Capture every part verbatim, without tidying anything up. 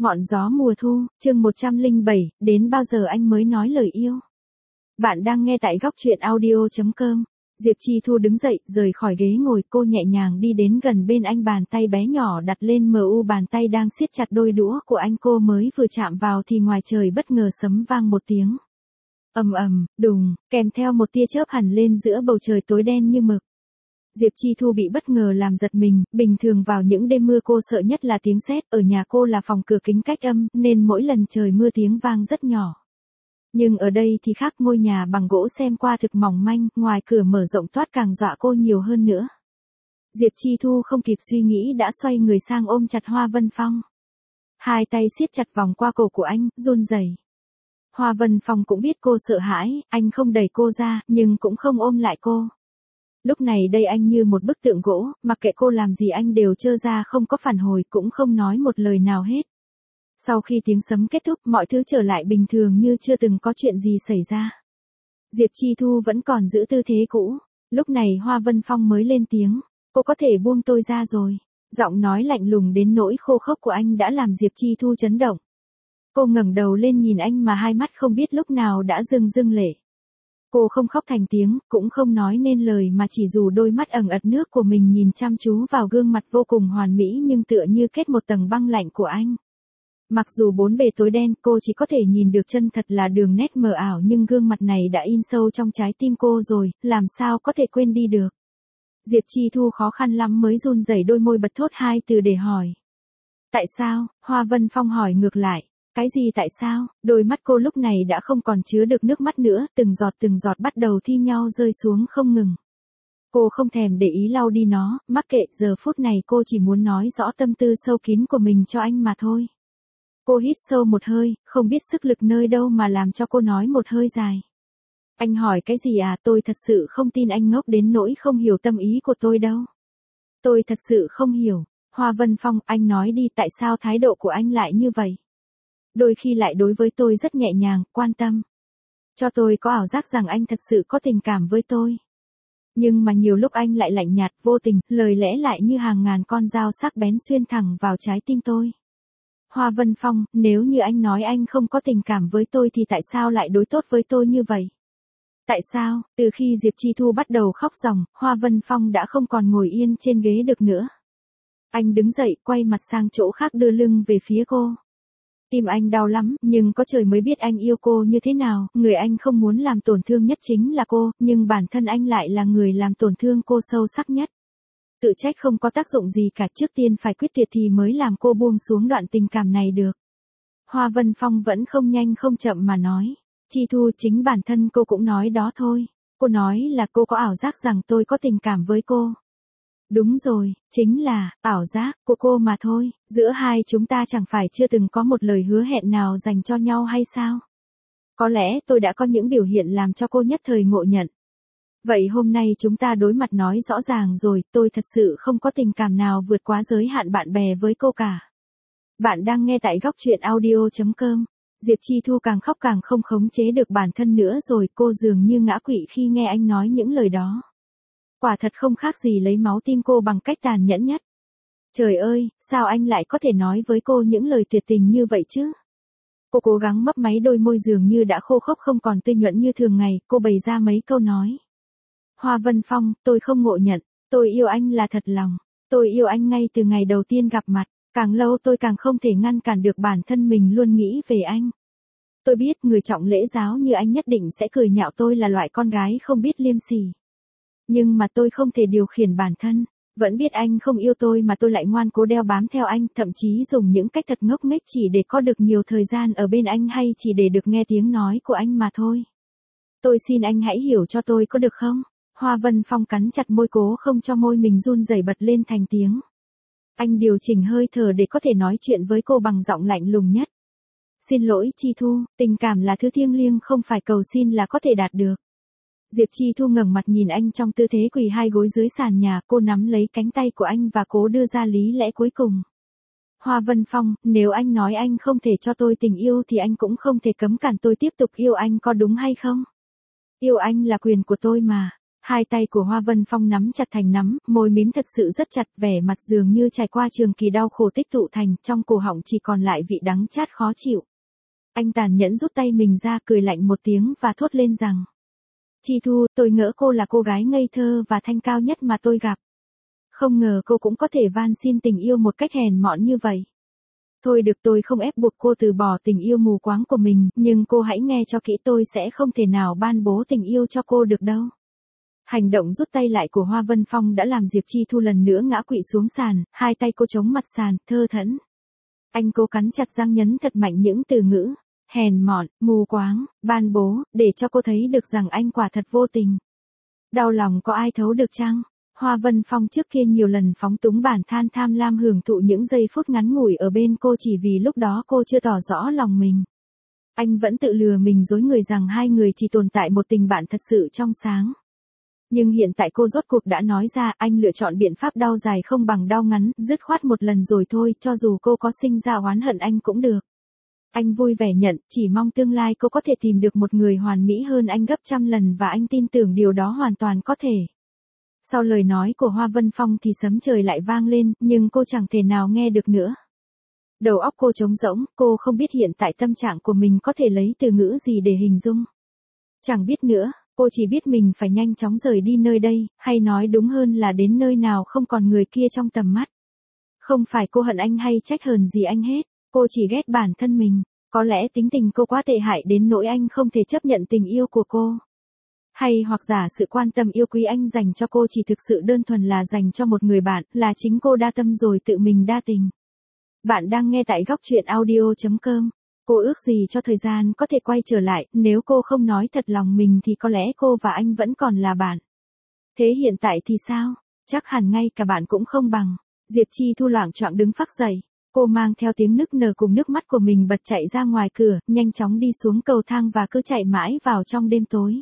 Ngọn gió mùa thu, chương một trăm lẻ bảy, đến bao giờ anh mới nói lời yêu? Bạn đang nghe tại góc truyện audio chấm com. Diệp Chi Thu đứng dậy, rời khỏi ghế ngồi, cô nhẹ nhàng đi đến gần bên anh, bàn tay bé nhỏ đặt lên mờ u bàn tay đang siết chặt đôi đũa của anh. Cô mới vừa chạm vào thì ngoài trời bất ngờ sấm vang một tiếng. Ầm ầm, đùng, kèm theo một tia chớp hẳn lên giữa bầu trời tối đen như mực. Diệp Chi Thu bị bất ngờ làm giật mình, bình thường vào những đêm mưa cô sợ nhất là tiếng sét, ở nhà cô là phòng cửa kính cách âm, nên mỗi lần trời mưa tiếng vang rất nhỏ. Nhưng ở đây thì khác, ngôi nhà bằng gỗ xem qua thực mỏng manh, ngoài cửa mở rộng toát càng dọa cô nhiều hơn nữa. Diệp Chi Thu không kịp suy nghĩ đã xoay người sang ôm chặt Hoa Vân Phong. Hai tay siết chặt vòng qua cổ của anh, run rẩy. Hoa Vân Phong cũng biết cô sợ hãi, anh không đẩy cô ra, nhưng cũng không ôm lại cô. Lúc này đây anh như một bức tượng gỗ, mặc kệ cô làm gì anh đều trơ ra không có phản hồi, cũng không nói một lời nào hết. Sau khi tiếng sấm kết thúc, mọi thứ trở lại bình thường như chưa từng có chuyện gì xảy ra. Diệp Chi Thu vẫn còn giữ tư thế cũ. Lúc này Hoa Vân Phong mới lên tiếng, cô có thể buông tôi ra rồi. Giọng nói lạnh lùng đến nỗi khô khốc của anh đã làm Diệp Chi Thu chấn động. Cô ngẩng đầu lên nhìn anh mà hai mắt không biết lúc nào đã rưng rưng lệ. Cô không khóc thành tiếng, cũng không nói nên lời mà chỉ dù đôi mắt ẩn ật nước của mình nhìn chăm chú vào gương mặt vô cùng hoàn mỹ nhưng tựa như kết một tầng băng lạnh của anh. Mặc dù bốn bề tối đen, cô chỉ có thể nhìn được chân thật là đường nét mờ ảo, nhưng gương mặt này đã in sâu trong trái tim cô rồi, làm sao có thể quên đi được. Diệp Chi Thu khó khăn lắm mới run rẩy đôi môi bật thốt hai từ để hỏi. Tại sao? Hoa Vân Phong hỏi ngược lại. Cái gì tại sao? Đôi mắt cô lúc này đã không còn chứa được nước mắt nữa, từng giọt từng giọt bắt đầu thi nhau rơi xuống không ngừng. Cô không thèm để ý lau đi nó, mắc kệ, giờ phút này cô chỉ muốn nói rõ tâm tư sâu kín của mình cho anh mà thôi. Cô hít sâu một hơi, không biết sức lực nơi đâu mà làm cho cô nói một hơi dài. Anh hỏi cái gì à? Tôi thật sự không tin anh ngốc đến nỗi không hiểu tâm ý của tôi đâu. Tôi thật sự không hiểu. Hoa Vân Phong, anh nói đi, tại sao thái độ của anh lại như vậy? Đôi khi lại đối với tôi rất nhẹ nhàng, quan tâm. Cho tôi có ảo giác rằng anh thật sự có tình cảm với tôi. Nhưng mà nhiều lúc anh lại lạnh nhạt, vô tình, lời lẽ lại như hàng ngàn con dao sắc bén xuyên thẳng vào trái tim tôi. Hoa Vân Phong, nếu như anh nói anh không có tình cảm với tôi thì tại sao lại đối tốt với tôi như vậy? Tại sao? Từ khi Diệp Chi Thu bắt đầu khóc ròng, Hoa Vân Phong đã không còn ngồi yên trên ghế được nữa. Anh đứng dậy, quay mặt sang chỗ khác, đưa lưng về phía cô. Tim anh đau lắm, nhưng có trời mới biết anh yêu cô như thế nào, người anh không muốn làm tổn thương nhất chính là cô, nhưng bản thân anh lại là người làm tổn thương cô sâu sắc nhất. Tự trách không có tác dụng gì cả, trước tiên phải quyết tuyệt thì mới làm cô buông xuống đoạn tình cảm này được. Hoa Vân Phong vẫn không nhanh không chậm mà nói. Chi Thu, chính bản thân cô cũng nói đó thôi. Cô nói là cô có ảo giác rằng tôi có tình cảm với cô. Đúng rồi, chính là ảo giác của cô mà thôi, giữa hai chúng ta chẳng phải chưa từng có một lời hứa hẹn nào dành cho nhau hay sao? Có lẽ tôi đã có những biểu hiện làm cho cô nhất thời ngộ nhận. Vậy hôm nay chúng ta đối mặt nói rõ ràng rồi, tôi thật sự không có tình cảm nào vượt quá giới hạn bạn bè với cô cả. Bạn đang nghe tại góc truyện audio chấm com. Diệp Chi Thu càng khóc càng không khống chế được bản thân nữa rồi, cô dường như ngã quỵ khi nghe anh nói những lời đó. Quả thật không khác gì lấy máu tim cô bằng cách tàn nhẫn nhất. Trời ơi, sao anh lại có thể nói với cô những lời tuyệt tình như vậy chứ? Cô cố gắng mấp máy đôi môi dường như đã khô khốc không còn tươi nhuận như thường ngày, cô bày ra mấy câu nói. Hoa Vân Phong, tôi không ngộ nhận, tôi yêu anh là thật lòng, tôi yêu anh ngay từ ngày đầu tiên gặp mặt, càng lâu tôi càng không thể ngăn cản được bản thân mình luôn nghĩ về anh. Tôi biết người trọng lễ giáo như anh nhất định sẽ cười nhạo tôi là loại con gái không biết liêm sỉ. Nhưng mà tôi không thể điều khiển bản thân, vẫn biết anh không yêu tôi mà tôi lại ngoan cố đeo bám theo anh, thậm chí dùng những cách thật ngốc nghếch chỉ để có được nhiều thời gian ở bên anh hay chỉ để được nghe tiếng nói của anh mà thôi. Tôi xin anh hãy hiểu cho tôi có được không? Hoa Vân Phong cắn chặt môi cố không cho môi mình run rẩy bật lên thành tiếng. Anh điều chỉnh hơi thở để có thể nói chuyện với cô bằng giọng lạnh lùng nhất. Xin lỗi Chi Thu, tình cảm là thứ thiêng liêng không phải cầu xin là có thể đạt được. Diệp Chi Thu ngẩng mặt nhìn anh trong tư thế quỳ hai gối dưới sàn nhà, cô nắm lấy cánh tay của anh và cố đưa ra lý lẽ cuối cùng. Hoa Vân Phong, nếu anh nói anh không thể cho tôi tình yêu thì anh cũng không thể cấm cản tôi tiếp tục yêu anh, có đúng hay không? Yêu anh là quyền của tôi mà. Hai tay của Hoa Vân Phong nắm chặt thành nắm, môi mím thật sự rất chặt, vẻ mặt dường như trải qua trường kỳ đau khổ tích tụ thành, trong cổ họng chỉ còn lại vị đắng chát khó chịu. Anh tàn nhẫn rút tay mình ra, cười lạnh một tiếng và thốt lên rằng: Chi Thu, tôi ngỡ cô là cô gái ngây thơ và thanh cao nhất mà tôi gặp. Không ngờ cô cũng có thể van xin tình yêu một cách hèn mọn như vậy. Thôi được, tôi không ép buộc cô từ bỏ tình yêu mù quáng của mình, nhưng cô hãy nghe cho kỹ, tôi sẽ không thể nào ban bố tình yêu cho cô được đâu. Hành động rút tay lại của Hoa Vân Phong đã làm Diệp Chi Thu lần nữa ngã quỵ xuống sàn, hai tay cô chống mặt sàn, thơ thẫn. Anh cố cắn chặt răng nhấn thật mạnh những từ ngữ: hèn mọn, mù quáng, ban bố, để cho cô thấy được rằng anh quả thật vô tình. Đau lòng có ai thấu được chăng? Hoa Vân Phong trước kia nhiều lần phóng túng bản than tham lam hưởng thụ những giây phút ngắn ngủi ở bên cô chỉ vì lúc đó cô chưa tỏ rõ lòng mình. Anh vẫn tự lừa mình dối người rằng hai người chỉ tồn tại một tình bạn thật sự trong sáng. Nhưng hiện tại cô rốt cuộc đã nói ra, anh lựa chọn biện pháp đau dài không bằng đau ngắn, dứt khoát một lần rồi thôi, cho dù cô có sinh ra oán hận anh cũng được. Anh vui vẻ nhận, chỉ mong tương lai cô có thể tìm được một người hoàn mỹ hơn anh gấp trăm lần và anh tin tưởng điều đó hoàn toàn có thể. Sau lời nói của Hoa Vân Phong thì sấm trời lại vang lên, nhưng cô chẳng thể nào nghe được nữa. Đầu óc cô trống rỗng, cô không biết hiện tại tâm trạng của mình có thể lấy từ ngữ gì để hình dung. Chẳng biết nữa, cô chỉ biết mình phải nhanh chóng rời đi nơi đây, hay nói đúng hơn là đến nơi nào không còn người kia trong tầm mắt. Không phải cô hận anh hay trách hờn gì anh hết, cô chỉ ghét bản thân mình. Có lẽ tính tình cô quá tệ hại đến nỗi anh không thể chấp nhận tình yêu của cô. Hay hoặc giả sự quan tâm yêu quý anh dành cho cô chỉ thực sự đơn thuần là dành cho một người bạn, là chính cô đa tâm rồi tự mình đa tình. Bạn đang nghe tại góc truyện audio chấm com. Cô ước gì cho thời gian có thể quay trở lại, nếu cô không nói thật lòng mình thì có lẽ cô và anh vẫn còn là bạn. Thế hiện tại thì sao? Chắc hẳn ngay cả bạn cũng không bằng. Diệp Chi Thu loạng choạng đứng phác dậy. Cô mang theo tiếng nức nở cùng nước mắt của mình bật chạy ra ngoài cửa, nhanh chóng đi xuống cầu thang và cứ chạy mãi vào trong đêm tối.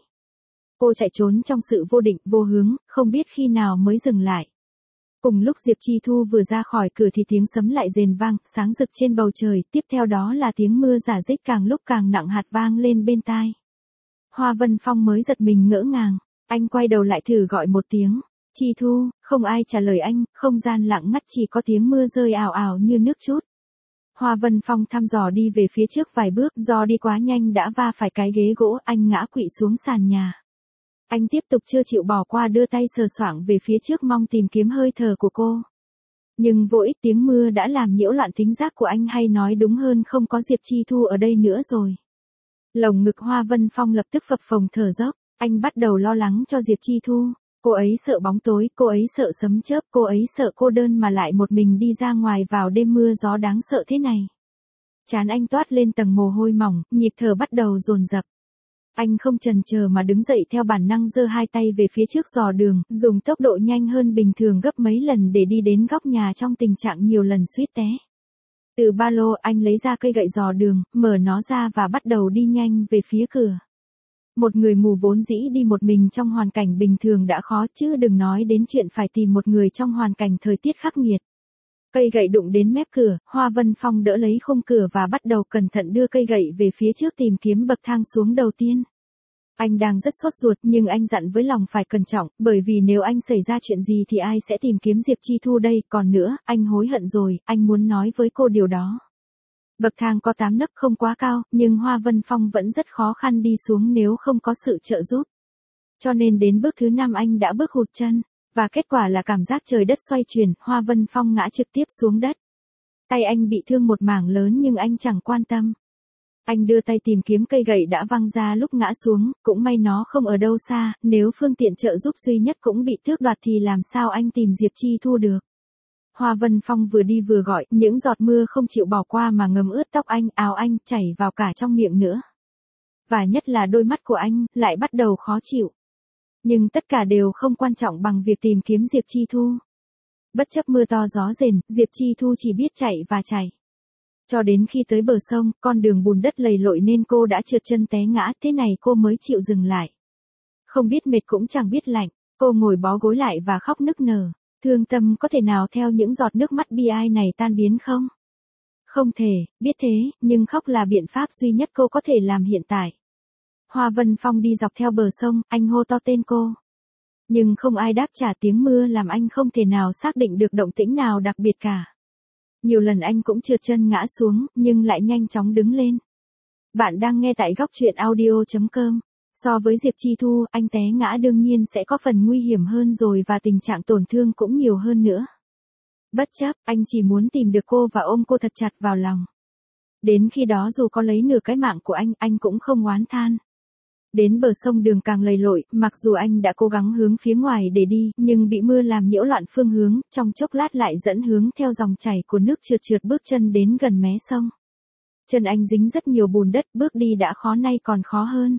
Cô chạy trốn trong sự vô định, vô hướng, không biết khi nào mới dừng lại. Cùng lúc Diệp Chi Thu vừa ra khỏi cửa thì tiếng sấm lại rền vang, sáng rực trên bầu trời, tiếp theo đó là tiếng mưa rả rích càng lúc càng nặng hạt vang lên bên tai. Hoa Vân Phong mới giật mình ngỡ ngàng, anh quay đầu lại thử gọi một tiếng. Chi Thu, không ai trả lời anh, không gian lặng ngắt chỉ có tiếng mưa rơi ào ào như nước trút. Hoa Vân Phong thăm dò đi về phía trước vài bước, do đi quá nhanh đã va phải cái ghế gỗ, anh ngã quỵ xuống sàn nhà. Anh tiếp tục chưa chịu bỏ qua đưa tay sờ soạng về phía trước mong tìm kiếm hơi thở của cô. Nhưng vô ích, tiếng mưa đã làm nhiễu loạn thính giác của anh, hay nói đúng hơn không có Diệp Chi Thu ở đây nữa rồi. Lồng ngực Hoa Vân Phong lập tức phập phồng thở dốc, anh bắt đầu lo lắng cho Diệp Chi Thu. Cô ấy sợ bóng tối, cô ấy sợ sấm chớp, cô ấy sợ cô đơn mà lại một mình đi ra ngoài vào đêm mưa gió đáng sợ thế này. Trán anh toát lên tầng mồ hôi mỏng, nhịp thở bắt đầu dồn dập. Anh không chần chờ mà đứng dậy theo bản năng giơ hai tay về phía trước dò đường, dùng tốc độ nhanh hơn bình thường gấp mấy lần để đi đến góc nhà trong tình trạng nhiều lần suýt té. Từ ba lô anh lấy ra cây gậy dò đường, mở nó ra và bắt đầu đi nhanh về phía cửa. Một người mù vốn dĩ đi một mình trong hoàn cảnh bình thường đã khó, chứ đừng nói đến chuyện phải tìm một người trong hoàn cảnh thời tiết khắc nghiệt. Cây gậy đụng đến mép cửa, Hoa Vân Phong đỡ lấy khung cửa và bắt đầu cẩn thận đưa cây gậy về phía trước tìm kiếm bậc thang xuống đầu tiên. Anh đang rất sốt ruột nhưng anh dặn với lòng phải cẩn trọng, bởi vì nếu anh xảy ra chuyện gì thì ai sẽ tìm kiếm Diệp Chi Thu đây, còn nữa, anh hối hận rồi, anh muốn nói với cô điều đó. Bậc thang có tám nấc không quá cao, nhưng Hoa Vân Phong vẫn rất khó khăn đi xuống nếu không có sự trợ giúp. Cho nên đến bước thứ năm anh đã bước hụt chân, và kết quả là cảm giác trời đất xoay chuyển, Hoa Vân Phong ngã trực tiếp xuống đất. Tay anh bị thương một mảng lớn nhưng anh chẳng quan tâm. Anh đưa tay tìm kiếm cây gậy đã văng ra lúc ngã xuống, cũng may nó không ở đâu xa, nếu phương tiện trợ giúp duy nhất cũng bị tước đoạt thì làm sao anh tìm Diệp Chi Thu được. Hoa Vân Phong vừa đi vừa gọi, những giọt mưa không chịu bỏ qua mà ngấm ướt tóc anh, áo anh, chảy vào cả trong miệng nữa. Và nhất là đôi mắt của anh, lại bắt đầu khó chịu. Nhưng tất cả đều không quan trọng bằng việc tìm kiếm Diệp Chi Thu. Bất chấp mưa to gió rền, Diệp Chi Thu chỉ biết chạy và chạy. Cho đến khi tới bờ sông, con đường bùn đất lầy lội nên cô đã trượt chân té ngã, thế này cô mới chịu dừng lại. Không biết mệt cũng chẳng biết lạnh, cô ngồi bó gối lại và khóc nức nở. Thương tâm có thể nào theo những giọt nước mắt bi ai này tan biến không? Không thể, biết thế, nhưng khóc là biện pháp duy nhất cô có thể làm hiện tại. Hoa Vân Phong đi dọc theo bờ sông, anh hô to tên cô. Nhưng không ai đáp trả, tiếng mưa làm anh không thể nào xác định được động tĩnh nào đặc biệt cả. Nhiều lần anh cũng trượt chân ngã xuống, nhưng lại nhanh chóng đứng lên. Bạn đang nghe tại góc truyện audio chấm com. So với Diệp Chi Thu, anh té ngã đương nhiên sẽ có phần nguy hiểm hơn rồi và tình trạng tổn thương cũng nhiều hơn nữa. Bất chấp, anh chỉ muốn tìm được cô và ôm cô thật chặt vào lòng. Đến khi đó dù có lấy nửa cái mạng của anh, anh cũng không oán than. Đến bờ sông đường càng lầy lội, mặc dù anh đã cố gắng hướng phía ngoài để đi, nhưng bị mưa làm nhiễu loạn phương hướng, trong chốc lát lại dẫn hướng theo dòng chảy của nước trượt trượt bước chân đến gần mé sông. Chân anh dính rất nhiều bùn đất, bước đi đã khó nay còn khó hơn.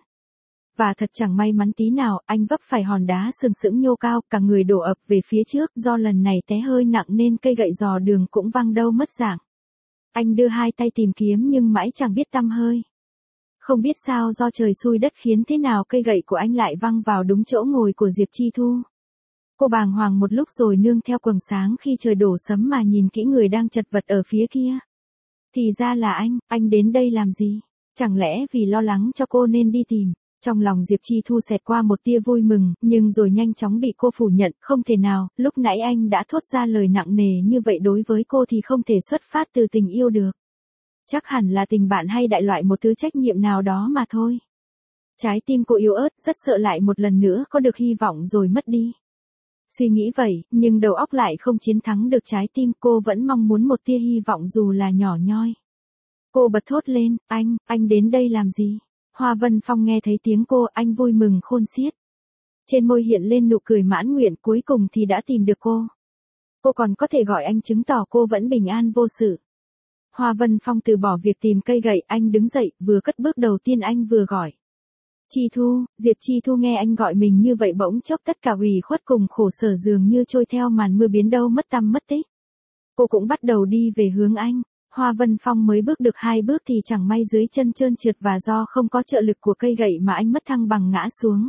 Và thật chẳng may mắn tí nào, anh vấp phải hòn đá sừng sững nhô cao, cả người đổ ập về phía trước, do lần này té hơi nặng nên cây gậy dò đường cũng văng đâu mất dạng. Anh đưa hai tay tìm kiếm nhưng mãi chẳng biết tăm hơi. Không biết sao do trời xui đất khiến thế nào cây gậy của anh lại văng vào đúng chỗ ngồi của Diệp Chi Thu. Cô bàng hoàng một lúc rồi nương theo quầng sáng khi trời đổ sấm mà nhìn kỹ người đang chật vật ở phía kia. Thì ra là anh, anh đến đây làm gì? Chẳng lẽ vì lo lắng cho cô nên đi tìm? Trong lòng Diệp Chi Thu xẹt qua một tia vui mừng, nhưng rồi nhanh chóng bị cô phủ nhận, không thể nào, lúc nãy anh đã thốt ra lời nặng nề như vậy đối với cô thì không thể xuất phát từ tình yêu được. Chắc hẳn là tình bạn hay đại loại một thứ trách nhiệm nào đó mà thôi. Trái tim cô yếu ớt, rất sợ lại một lần nữa có được hy vọng rồi mất đi. Suy nghĩ vậy, nhưng đầu óc lại không chiến thắng được trái tim, cô vẫn mong muốn một tia hy vọng dù là nhỏ nhoi. Cô bật thốt lên, anh, anh đến đây làm gì? Hoa Vân Phong nghe thấy tiếng cô, anh vui mừng khôn xiết. Trên môi hiện lên nụ cười mãn nguyện, cuối cùng thì đã tìm được cô. Cô còn có thể gọi anh chứng tỏ cô vẫn bình an vô sự. Hoa Vân Phong từ bỏ việc tìm cây gậy, anh đứng dậy, vừa cất bước đầu tiên anh vừa gọi. Chi Thu, Diệp Chi Thu nghe anh gọi mình như vậy bỗng chốc tất cả ủy khuất cùng khổ sở dường như trôi theo màn mưa biến đâu mất tăm mất tích. Cô cũng bắt đầu đi về hướng anh. Hoa Vân Phong mới bước được hai bước thì chẳng may dưới chân trơn trượt và do không có trợ lực của cây gậy mà anh mất thăng bằng ngã xuống.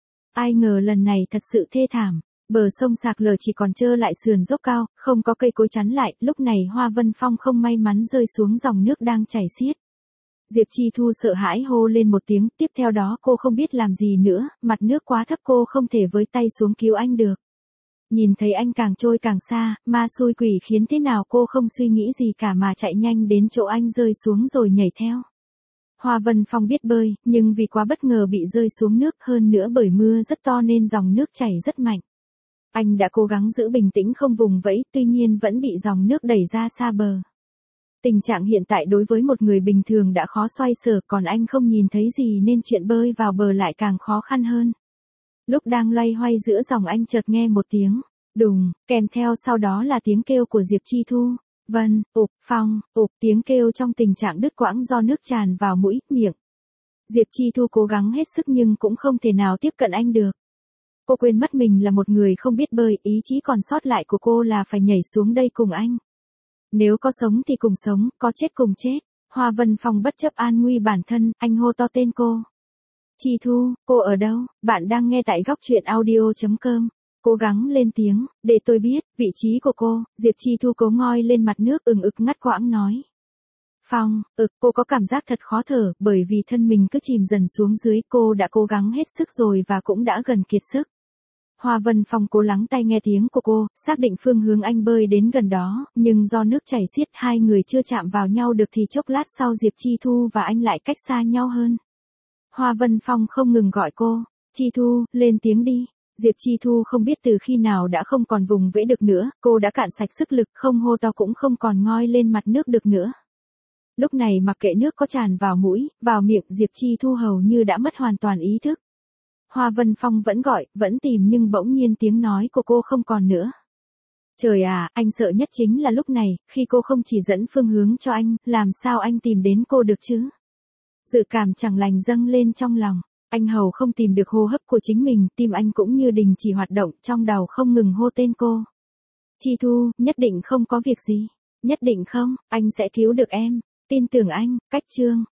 Ai ngờ lần này thật sự thê thảm. Bờ sông sạc lở chỉ còn trơ lại sườn dốc cao, không có cây cối chắn lại, lúc này Hoa Vân Phong không may mắn rơi xuống dòng nước đang chảy xiết. Diệp Chi Thu sợ hãi hô lên một tiếng, tiếp theo đó cô không biết làm gì nữa, mặt nước quá thấp cô không thể với tay xuống cứu anh được. Nhìn thấy anh càng trôi càng xa, ma xui quỷ khiến thế nào cô không suy nghĩ gì cả mà chạy nhanh đến chỗ anh rơi xuống rồi nhảy theo. Hoa Vân Phong biết bơi, nhưng vì quá bất ngờ bị rơi xuống nước hơn nữa bởi mưa rất to nên dòng nước chảy rất mạnh. Anh đã cố gắng giữ bình tĩnh không vùng vẫy, tuy nhiên vẫn bị dòng nước đẩy ra xa bờ. Tình trạng hiện tại đối với một người bình thường đã khó xoay sở, còn anh không nhìn thấy gì nên chuyện bơi vào bờ lại càng khó khăn hơn. Lúc đang loay hoay giữa dòng anh chợt nghe một tiếng đùng, kèm theo sau đó là tiếng kêu của Diệp Chi Thu. Vân, ụp, Phong, ụp, tiếng kêu trong tình trạng đứt quãng do nước tràn vào mũi, miệng. Diệp Chi Thu cố gắng hết sức nhưng cũng không thể nào tiếp cận anh được. Cô quên mất mình là một người không biết bơi, ý chí còn sót lại của cô là phải nhảy xuống đây cùng anh. Nếu có sống thì cùng sống, có chết cùng chết. Hoa Vân Phong bất chấp an nguy bản thân, anh hô to tên cô. Chi Thu, cô ở đâu? Bạn đang nghe tại góc truyện audio chấm com. Cố gắng lên tiếng, để tôi biết, vị trí của cô. Diệp Chi Thu cố ngoi lên mặt nước ừng ực ngắt quãng nói. Phong, ực, cô có cảm giác thật khó thở, bởi vì thân mình cứ chìm dần xuống dưới, cô đã cố gắng hết sức rồi và cũng đã gần kiệt sức. Hoa Vân Phong cố lắng tai nghe tiếng của cô, xác định phương hướng anh bơi đến gần đó, nhưng do nước chảy xiết hai người chưa chạm vào nhau được thì chốc lát sau Diệp Chi Thu và anh lại cách xa nhau hơn. Hoa Vân Phong không ngừng gọi cô, Chi Thu, lên tiếng đi. Diệp Chi Thu không biết từ khi nào đã không còn vùng vẫy được nữa, cô đã cạn sạch sức lực, không hô to cũng không còn ngoi lên mặt nước được nữa. Lúc này mặc kệ nước có tràn vào mũi, vào miệng, Diệp Chi Thu hầu như đã mất hoàn toàn ý thức. Hoa Vân Phong vẫn gọi, vẫn tìm nhưng bỗng nhiên tiếng nói của cô không còn nữa. Trời à, anh sợ nhất chính là lúc này, khi cô không chỉ dẫn phương hướng cho anh, làm sao anh tìm đến cô được chứ? Dự cảm chẳng lành dâng lên trong lòng. Anh hầu không tìm được hô hấp của chính mình, tim anh cũng như đình chỉ hoạt động, trong đầu không ngừng hô tên cô. Chi Thu, nhất định không có việc gì. Nhất định không, anh sẽ cứu được em. Tin tưởng anh. Cách chương.